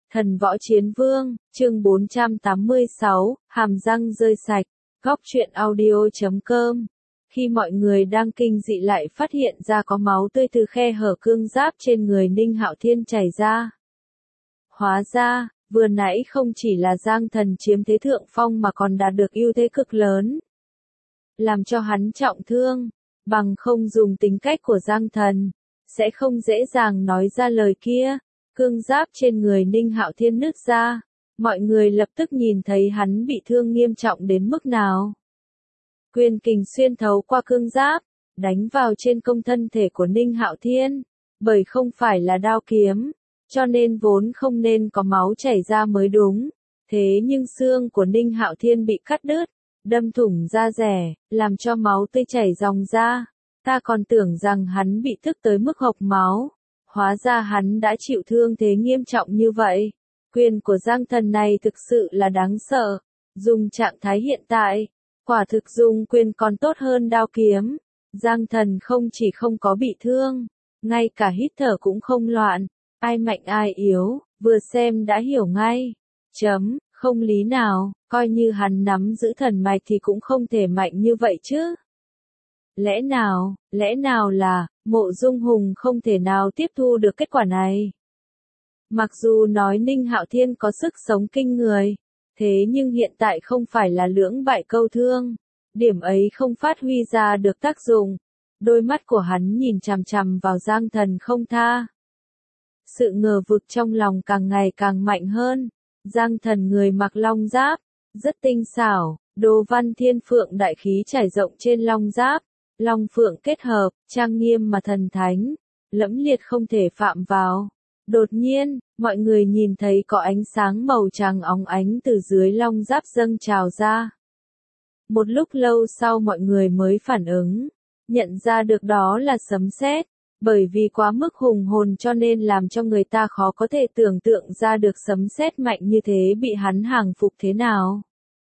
Thần võ chiến vương, chương 486, hàm răng rơi sạch, góc truyện audio.com. Khi mọi người đang kinh dị lại phát hiện ra có máu tươi từ khe hở cương giáp trên người Ninh Hạo Thiên chảy ra. Hóa ra, vừa nãy không chỉ là Giang Thần chiếm thế thượng phong mà còn đạt được ưu thế cực lớn, làm cho hắn trọng thương, bằng không dùng tính cách của Giang Thần, sẽ không dễ dàng nói ra lời kia. Cương giáp trên người Ninh Hạo Thiên nứt ra, mọi người lập tức nhìn thấy hắn bị thương nghiêm trọng đến mức nào. Quyền kình xuyên thấu qua cương giáp, đánh vào trên công thân thể của Ninh Hạo Thiên, bởi không phải là đao kiếm, cho nên vốn không nên có máu chảy ra mới đúng. Thế nhưng xương của Ninh Hạo Thiên bị cắt đứt, đâm thủng da dẻ, làm cho máu tươi chảy ròng ra. Ta còn tưởng rằng hắn bị tức tới mức hộc máu. Hóa ra hắn đã chịu thương thế nghiêm trọng như vậy. Quyền của Giang Thần này thực sự là đáng sợ. Dùng trạng thái hiện tại, quả thực dùng quyền còn tốt hơn đao kiếm. Giang Thần không chỉ không có bị thương, ngay cả hít thở cũng không loạn. Ai mạnh ai yếu, vừa xem đã hiểu ngay. Không lý nào, coi như hắn nắm giữ thần mạch thì cũng không thể mạnh như vậy chứ. Lẽ nào là, Mộ Dung Hùng không thể nào tiếp thu được kết quả này. Mặc dù nói Ninh Hạo Thiên có sức sống kinh người, thế nhưng hiện tại không phải là lưỡng bại câu thương, điểm ấy không phát huy ra được tác dụng. Đôi mắt của hắn nhìn chằm chằm vào Giang Thần không tha. Sự ngờ vực trong lòng càng ngày càng mạnh hơn. Giang Thần người mặc long giáp, rất tinh xảo, đồ văn thiên phượng đại khí trải rộng trên long giáp. Long phượng kết hợp, trang nghiêm mà thần thánh, lẫm liệt không thể phạm vào. Đột nhiên, mọi người nhìn thấy có ánh sáng màu trắng óng ánh từ dưới long giáp dâng trào ra. Một lúc lâu sau mọi người mới phản ứng, nhận ra được đó là sấm sét, bởi vì quá mức hùng hồn cho nên làm cho người ta khó có thể tưởng tượng ra được sấm sét mạnh như thế bị hắn hàng phục thế nào.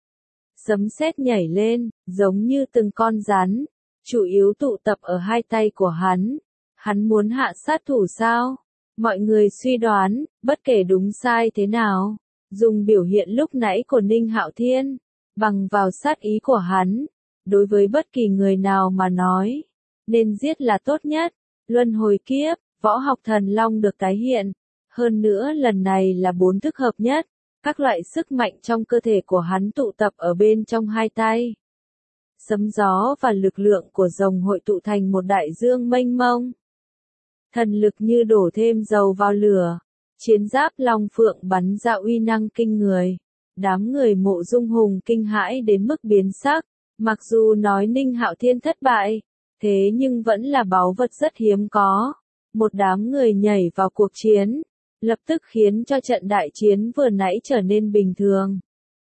Sấm sét nhảy lên, giống như từng con rắn. Chủ yếu tụ tập ở hai tay của hắn. Hắn muốn hạ sát thủ sao? Mọi người suy đoán, bất kể đúng sai thế nào, dùng biểu hiện lúc nãy của Ninh Hạo Thiên, bằng vào sát ý của hắn, đối với bất kỳ người nào mà nói, nên giết là tốt nhất. Luân hồi kiếp, võ học thần long được tái hiện, hơn nữa lần này là 4 thức hợp nhất, các loại sức mạnh trong cơ thể của hắn tụ tập ở bên trong hai tay. Sấm gió và lực lượng của rồng hội tụ thành một đại dương mênh mông. Thần lực như đổ thêm dầu vào lửa. Chiến giáp long phượng bắn ra uy năng kinh người. Đám người Mộ Dung Hùng kinh hãi đến mức biến sắc. Mặc dù nói Ninh Hạo Thiên thất bại, thế nhưng vẫn là báu vật rất hiếm có. Một đám người nhảy vào cuộc chiến, lập tức khiến cho trận đại chiến vừa nãy trở nên bình thường.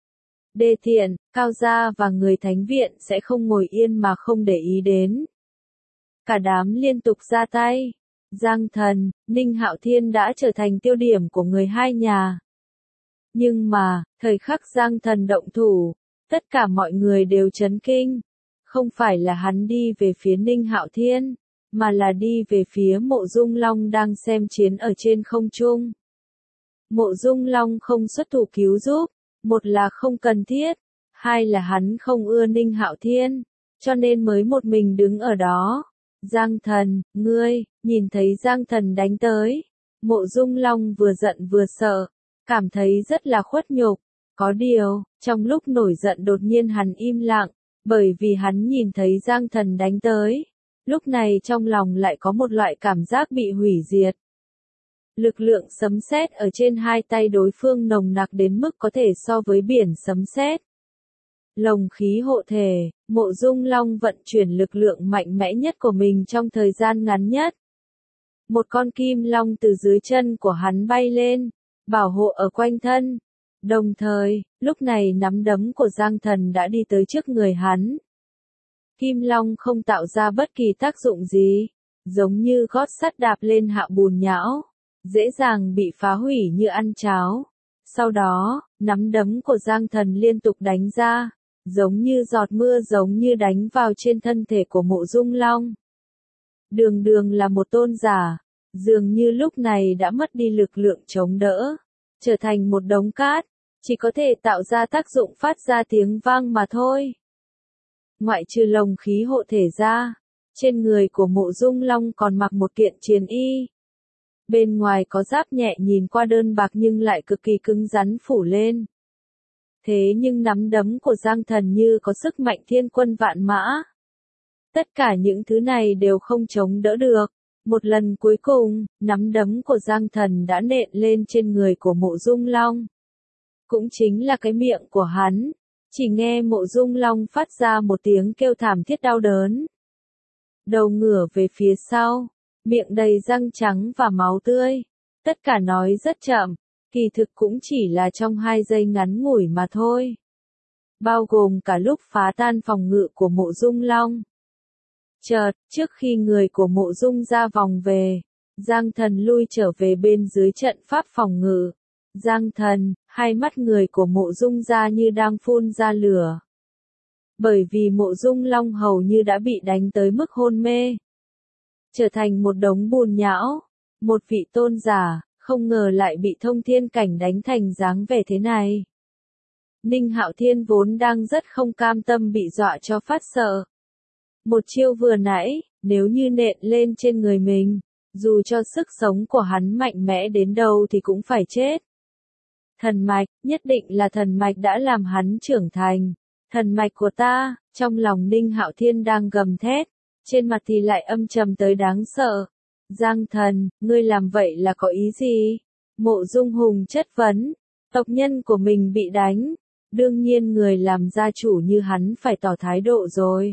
Đê Thiện, Cao Gia và người thánh viện sẽ không ngồi yên mà không để ý đến. Cả đám liên tục ra tay. Giang Thần, Ninh Hạo Thiên đã trở thành tiêu điểm của người hai nhà. Nhưng mà, thời khắc Giang Thần động thủ, tất cả mọi người đều chấn kinh. Không phải là hắn đi về phía Ninh Hạo Thiên, mà là đi về phía Mộ Dung Long đang xem chiến ở trên không trung. Mộ Dung Long không xuất thủ cứu giúp. Một là không cần thiết, hai là hắn không ưa Ninh Hạo Thiên, cho nên mới một mình đứng ở đó. Giang Thần, ngươi, nhìn thấy Giang Thần đánh tới. Mộ Dung Long vừa giận vừa sợ, cảm thấy rất là khuất nhục. Có điều, trong lúc nổi giận đột nhiên hắn im lặng, bởi vì hắn nhìn thấy Giang Thần đánh tới. Lúc này trong lòng lại có một loại cảm giác bị hủy diệt. Lực lượng sấm sét ở trên hai tay đối phương nồng nặc đến mức có thể so với biển sấm sét. Lồng khí hộ thể, Mộ Dung Long vận chuyển lực lượng mạnh mẽ nhất của mình trong thời gian ngắn nhất. Một con kim long từ dưới chân của hắn bay lên, bảo hộ ở quanh thân. Đồng thời, lúc này nắm đấm của Giang Thần đã đi tới trước người hắn. Kim long không tạo ra bất kỳ tác dụng gì, giống như gót sắt đạp lên hạ bùn nhão, dễ dàng bị phá hủy như ăn cháo. Sau đó, nắm đấm của Giang Thần liên tục đánh ra, giống như giọt mưa giống như đánh vào trên thân thể của Mộ Dung Long. Đường Đường là một tôn giả, dường như lúc này đã mất đi lực lượng chống đỡ. trở thành một đống cát, chỉ có thể tạo ra tác dụng phát ra tiếng vang mà thôi. Ngoại trừ lồng khí hộ thể ra, trên người của Mộ Dung Long còn mặc một kiện chiến y. Bên ngoài có giáp nhẹ nhìn qua đơn bạc nhưng lại cực kỳ cứng rắn phủ lên. Thế nhưng nắm đấm của Giang Thần như có sức mạnh thiên quân vạn mã. Tất cả những thứ này đều không chống đỡ được. Một lần cuối cùng, nắm đấm của Giang Thần đã nện lên trên người của Mộ Dung Long. Cũng chính là cái miệng của hắn. Chỉ nghe Mộ Dung Long phát ra một tiếng kêu thảm thiết đau đớn. Đầu ngửa về phía sau, miệng đầy răng trắng và máu tươi. Tất cả nói rất chậm, kỳ thực cũng chỉ là trong 2 giây ngắn ngủi mà thôi. Bao gồm cả lúc phá tan phòng ngự của Mộ Dung Long. Chợt, trước khi người của Mộ Dung ra vòng về, Giang Thần lui trở về bên dưới trận pháp phòng ngự. Giang Thần, hai mắt người của Mộ Dung ra như đang phun ra lửa. Bởi vì Mộ Dung Long hầu như đã bị đánh tới mức hôn mê. Trở thành một đống bùn nhão, một vị tôn giả, không ngờ lại bị Thông Thiên Cảnh đánh thành dáng vẻ thế này. Ninh Hạo Thiên vốn đang rất không cam tâm bị dọa cho phát sợ. Một chiêu vừa nãy, nếu như nện lên trên người mình, dù cho sức sống của hắn mạnh mẽ đến đâu thì cũng phải chết. Thần mạch, nhất định là thần mạch đã làm hắn trưởng thành. Thần mạch của ta, trong lòng Ninh Hạo Thiên đang gầm thét, trên mặt thì lại âm trầm tới đáng sợ. Giang Thần, ngươi làm vậy là có ý gì? Mộ Dung Hùng chất vấn, tộc nhân của mình bị đánh, đương nhiên người làm gia chủ như hắn phải tỏ thái độ rồi.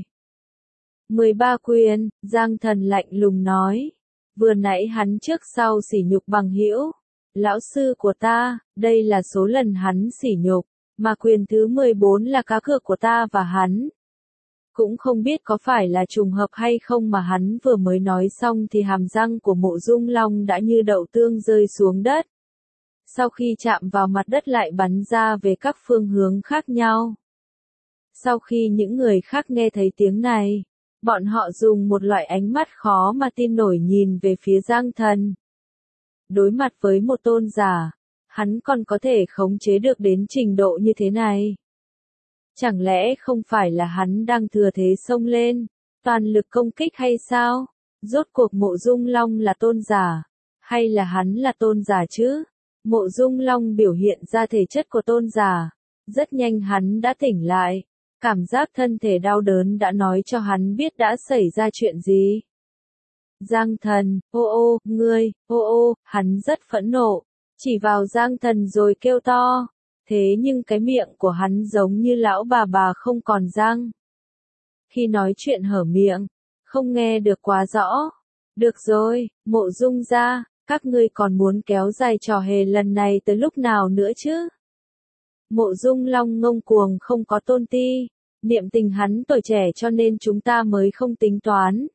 13 quyền, Giang Thần lạnh lùng nói, vừa nãy hắn trước sau sỉ nhục bằng hữu. Lão sư của ta, đây là số lần hắn sỉ nhục, mà quyền thứ 14 là cá cược của ta và hắn. Cũng không biết có phải là trùng hợp hay không mà hắn vừa mới nói xong thì hàm răng của Mộ Dung Long đã như đậu tương rơi xuống đất. Sau khi chạm vào mặt đất lại bắn ra về các phương hướng khác nhau. Sau khi những người khác nghe thấy tiếng này, bọn họ dùng một loại ánh mắt khó mà tin nổi nhìn về phía Giang Thần. Đối mặt với một tôn giả, hắn còn có thể khống chế được đến trình độ như thế này. Chẳng lẽ không phải là hắn đang thừa thế xông lên, toàn lực công kích hay sao? Rốt cuộc Mộ Dung Long là tôn giả, hay là hắn là tôn giả chứ? Mộ Dung Long biểu hiện ra thể chất của tôn giả. Rất nhanh hắn đã tỉnh lại. Cảm giác thân thể đau đớn đã nói cho hắn biết đã xảy ra chuyện gì. Giang Thần, ngươi, hắn rất phẫn nộ. Chỉ vào Giang Thần rồi kêu to. Thế nhưng cái miệng của hắn giống như lão bà không còn răng. Khi nói chuyện hở miệng, không nghe được quá rõ. Được rồi, Mộ Dung ra, các ngươi còn muốn kéo dài trò hề lần này tới lúc nào nữa chứ? Mộ Dung Long ngông cuồng không có tôn ti, niệm tình hắn tuổi trẻ cho nên chúng ta mới không tính toán.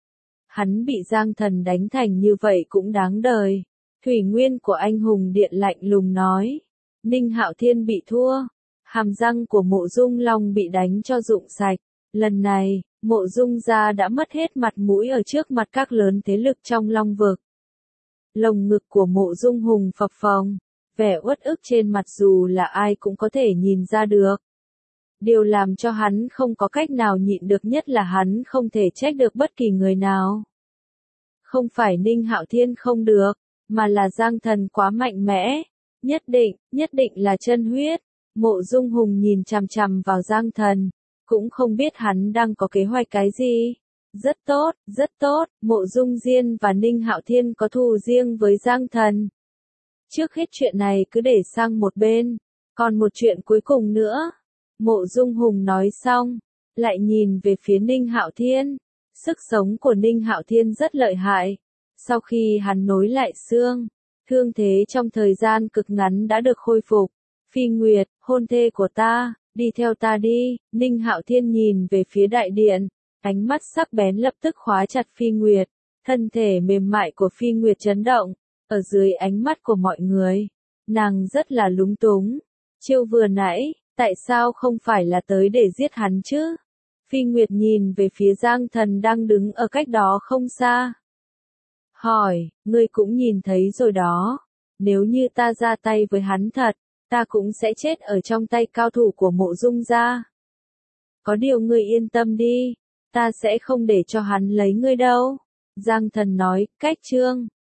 Hắn bị Giang Thần đánh thành như vậy cũng đáng đời. Thủy Nguyên của anh hùng điện lạnh lùng nói. Ninh Hạo Thiên bị thua. Hàm răng của Mộ Dung Long bị đánh cho rụng sạch. Lần này, Mộ Dung gia đã mất hết mặt mũi ở trước mặt các lớn thế lực trong Long vực. Lồng ngực của Mộ Dung Hùng phập phồng. Vẻ uất ức trên mặt dù là ai cũng có thể nhìn ra được. Điều làm cho hắn không có cách nào nhịn được nhất là hắn không thể trách được bất kỳ người nào. Không phải Ninh Hạo Thiên không được, mà là Giang Thần quá mạnh mẽ. Nhất định là chân huyết. Mộ Dung Hùng nhìn chằm chằm vào Giang Thần, cũng không biết hắn đang có kế hoạch cái gì. Rất tốt, Mộ Dung Diên và Ninh Hạo Thiên có thù riêng với Giang Thần. Trước hết chuyện này cứ để sang một bên, còn một chuyện cuối cùng nữa. Mộ Dung Hùng nói xong, lại nhìn về phía Ninh Hạo Thiên. Sức sống của Ninh Hạo Thiên rất lợi hại. Sau khi hắn nối lại xương, thương thế trong thời gian cực ngắn đã được khôi phục. Phi Nguyệt, hôn thê của ta, đi theo ta đi. Ninh Hạo Thiên nhìn về phía đại điện, ánh mắt sắc bén lập tức khóa chặt Phi Nguyệt. Thân thể mềm mại của Phi Nguyệt chấn động, ở dưới ánh mắt của mọi người. Nàng rất là lúng túng. Chiêu vừa nãy, tại sao không phải là tới để giết hắn chứ? Phi Nguyệt nhìn về phía Giang Thần đang đứng ở cách đó không xa. Hỏi, ngươi cũng nhìn thấy rồi đó. Nếu như ta ra tay với hắn thật, ta cũng sẽ chết ở trong tay cao thủ của Mộ Dung gia. Có điều ngươi yên tâm đi, ta sẽ không để cho hắn lấy ngươi đâu. Giang Thần nói, cách Trương